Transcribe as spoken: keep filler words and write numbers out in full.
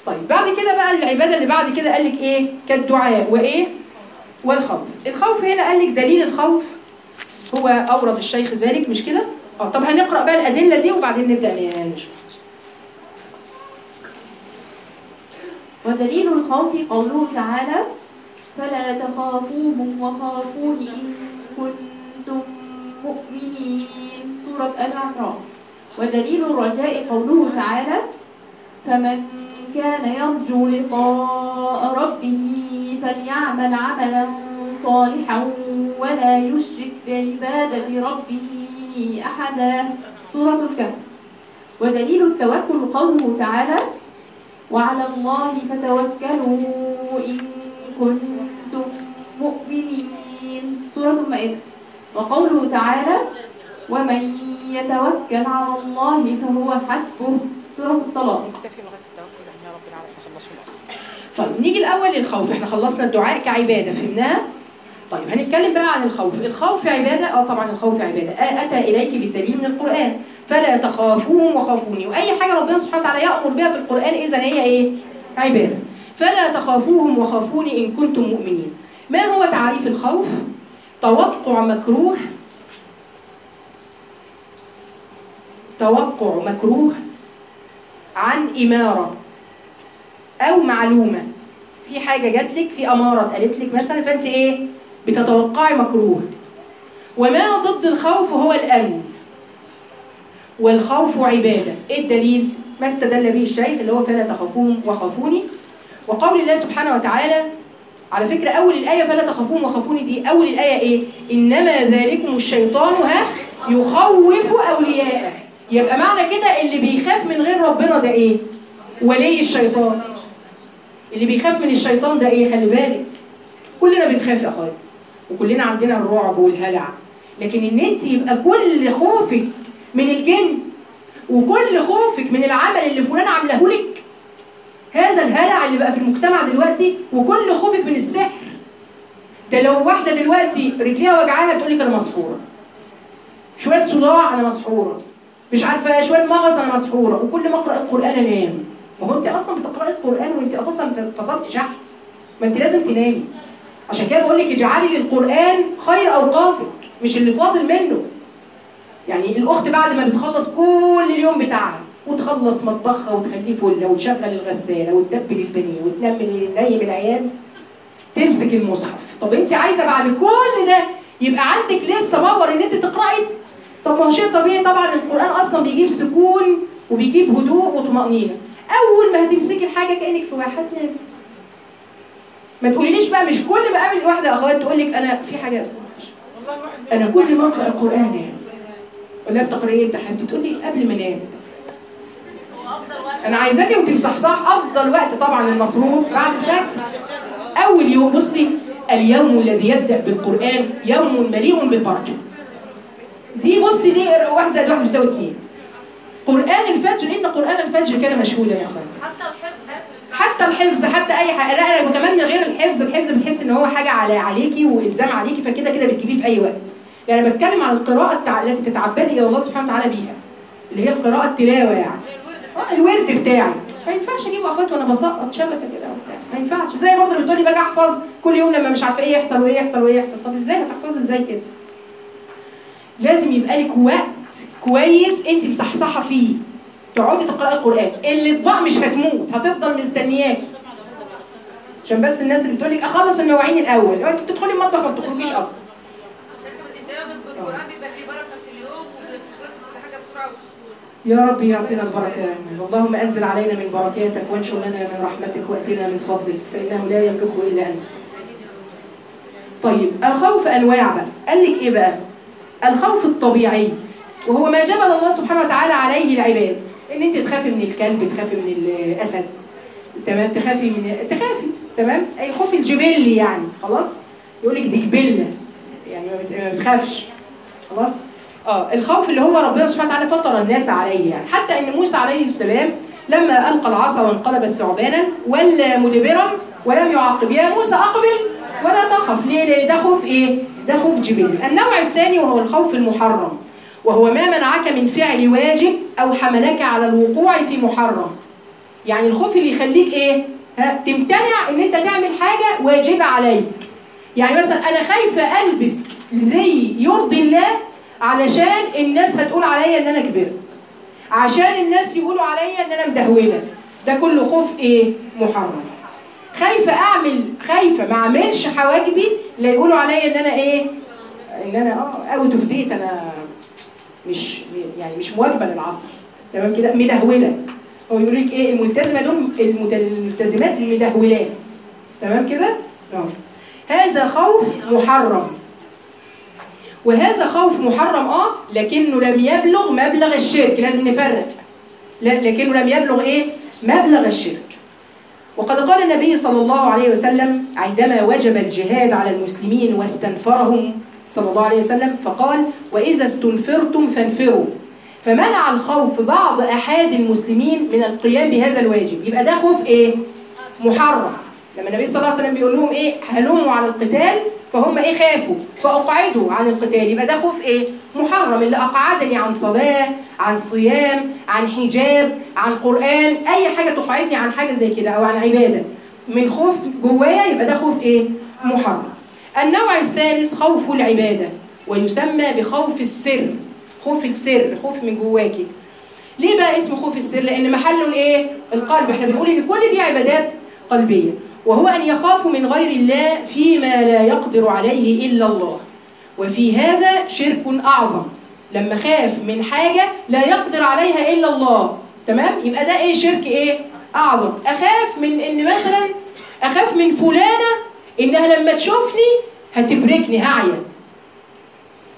طيب بعد كده بقى العباده اللي بعد كده قال لك ايه؟ كالدعاء وايه؟ والخوف. الخوف هنا قال لك دليل الخوف هو اورد الشيخ ذلك، مش كده؟ اه طب هنقرا بقى الادله دي وبعدين نبدا نشرح. ودليل الخوف قوله تعالى: فلا تخافوهم وخافون إن كنتم مؤمنين، سورة آل عمران. ودليل الرجاء قوله تعالى: فمن كان يرجو لقاء ربه فليعمل عملا صالحا ولا يشرك بعبادة ربه أحدا، سورة الكهف. ودليل التوكل قوله تعالى: وعلى الله فتوكلوا إن كنتم مؤمنين، سورة المائدة. وقوله تعالى: ومن يتوكل على الله فهو حسبه، سورة الطلاق. طيب نيجي الاول للخوف. احنا خلصنا الدعاء كعباده فهمناها. طيب هنتكلم بقى عن الخوف. الخوف عباده؟ اه طبعا الخوف عباده. آه اتى اليك بالدليل من القران: فلا تخافوهم وخافوني. واي حاجه ربنا سبحانه وتعالى يامر بها في القران اذا هي ايه؟ عباده. فلا تخافوهم وخافوني ان كنتم مؤمنين. ما هو تعريف الخوف؟ توقع مكروه توقع مكروه عن اماره او معلومه. في حاجه جات لك، في اماره اتقالت لك مثلا، فانت ايه؟ بتتوقعي مكروه. وما ضد الخوف هو الامن. والخوف عباده. ايه الدليل؟ ما استدل به الشيخ اللي هو فلا تخافوهم وخافوني، وقول الله سبحانه وتعالى. على فكره اول الايه فلا تخافوهم وخافوني دي اول الايه ايه؟ انما ذلكم الشيطان ها يخوف اولياءه. يبقى معنى كده اللي بيخاف من غير ربنا ده ايه؟ ولي الشيطان. اللي بيخاف من الشيطان ده ايه؟ خلي بالك كلنا بنخاف يا اخواتي، وكلنا عندنا الرعب والهلع، لكن ان انت يبقى كل خوفك من الجن وكل خوفك من العمل اللي فلان عامله لك، هذا الهلع اللي بقى في المجتمع دلوقتي، وكل خوفك من السحر ده. لو واحده دلوقتي رجليها وجعانه تقول لك انا مسحوره، شويه صداع انا مسحوره، مش عارفه شويه مغص انا مسحوره، وكل ما اقرا القران انام. ما هو انت اصلا بتقراي القران وانت اساسا فصلت شحن، ما انت لازم تنامي. عشان كده بقول لك اجعلي للقران خير اوقاتك، مش اللي فاضل منه. يعني الاخت بعد ما بتخلص كل اليوم بتاعها وتخلص مطبخها وتخليه فله وتشغل الغساله وتدبل البنيه وتنمل نايم العيال، تمسك المصحف. طب انت عايزه بعد كل ده يبقى عندك لسه باور ان انت تقراي؟ طب ما هو شيء طبيعي طبعا. القران اصلا بيجيب سكون وبيجيب هدوء وطمانينه. اول ما هتمسكي الحاجه كانك في واحد نام. ما تقوليليش بقى، مش كل ما قابل واحده اخوات تقول لك انا في حاجه يا استاذ انا كل ما اقرا القران نام. ولا بتقراي امتى حبيبتي؟ تقول لي قبل ما انام. انا عايزاكي وانت مصحصح. افضل وقت طبعا المفروض بعد الفجر. اول يوم بصي، اليوم الذي يبدا بالقران يوم مليء بالبركه. دي بصي دي واحد زائد واحد بيساوي اثنين. قران الفجر، ان قران الفجر كان مشهودا يا اخوان. حتى الحفظ حتى الحفظ حتى اي حاجه. لا وكمان من غير الحفظ، الحفظ بتحس ان هو حاجه على عليكي والزام عليكي، فكده كده بتجيبيه في اي وقت. يعني انا بتكلم عن القراءه التي تتعبدي الى الله سبحانه وتعالى بيها، اللي هي القراءه التلاوه يعني. اه الورد بتاعي ما ينفعش اجيب اخوات وانا بسقط شبكه كده وبتاع، ما ينفعش. زي برضه اللي بتقولي باجي احفظ كل يوم لما مش عارفه ايه يحصل وايه يحصل وايه يحصل. طب ازاي هتحفظي ازاي كده؟ لازم يبقى لك وقت كويس انت مصحصحه فيه تقعدي تقراي القران. الاطباق مش هتموت، هتفضل مستنياكي. عشان بس الناس اللي بتقول لك اخلص المواعين الاول، انت بتدخلي المطبخ ما بتخرجيش اصلا. يا رب يعطينا البركه يا رب. اللهم انزل علينا من بركاتك وانشر لنا من رحمتك واتنا من فضلك فانه لا يملكه الا انت. طيب الخوف انواع بقى. قال لك ايه بقى؟ الخوف الطبيعي وهو ما جبل الله سبحانه وتعالى عليه العباد. ان انت تخافي من الكلب، تخافي من الاسد، تمام، تخافي من تخافي تمام، اي خوف الجبلي يعني. خلاص يقول لك دي جبله يعني ما بتخافش. خلاص اه الخوف اللي هو ربنا سبحانه وتعالى فطر الناس عليه يعني. حتى ان موسى عليه السلام لما القى العصا وانقلبت ثعبانا ولا مدبرا ولم يعاقب، يا موسى اقبل ولا تخف. ليه؟ لان ده خوف ايه؟ ده خوف جبلي. النوع الثاني وهو الخوف المحرم، وهو ما منعك من فعل واجب او حملك على الوقوع في محرم. يعني الخوف اللي يخليك ايه؟ ها تمتنع ان انت تعمل حاجه واجبه عليك. يعني مثلا انا خايفه البس زي يرضي الله علشان الناس هتقول عليا ان انا كبرت، عشان الناس يقولوا عليا ان انا مدهوله، ده كله خوف ايه؟ محرم. خايفه اعمل خايفه ما اعملش حواجبي لا يقولوا عليا ان انا ايه؟ ان انا اه اوت اوف ديت، انا مش يعني مش مواكبه للعصر، تمام كده؟ مدهوله. هو يقول لك ايه؟ الملتزمه دول الملتزمات المدهولات، تمام كده؟ اه هذا خوف محرم. وهذا خوف محرم اه لكنه لم يبلغ مبلغ الشرك، لازم نفرق. لا لكنه لم يبلغ ايه؟ مبلغ الشرك. وقد قال النبي صلى الله عليه وسلم عندما وجب الجهاد على المسلمين واستنفرهم صلى الله عليه وسلم فقال: وإذا استنفرتم فانفروا. فمنع الخوف بعض أحد المسلمين من القيام بهذا الواجب. يبقى ده خوف ايه؟ محرم. لما النبي صلى الله عليه وسلم بيقول لهم ايه؟ هلموا على القتال، فهم ايه؟ خافوا فأقعدوا عن القتال. يبقى ده خوف ايه؟ محرم. اللي أقعدني عن صلاة، عن صيام، عن حجاب، عن قرآن، أي حاجة تقعدني عن حاجة زي كده أو عن عبادة من خوف جوايا، يبقى ده خوف ايه؟ محرم. النوع الثالث خوف العبادة، ويسمى بخوف السر. خوف السر، خوف من جواكي. ليه بقى اسمه خوف السر؟ لأن محله الايه؟ القلب. احنا بنقول إن كل دي عبادات قلبية. وهو أن يخافوا من غير الله فيما لا يقدر عليه إلا الله. وفي هذا شرك أعظم. لما خاف من حاجة لا يقدر عليها إلا الله، تمام؟ يبقى ده إيه؟ شرك إيه؟ أعظم. أخاف من إن مثلا أخاف من فلانة إنها لما تشوفني هتبركني هعيا،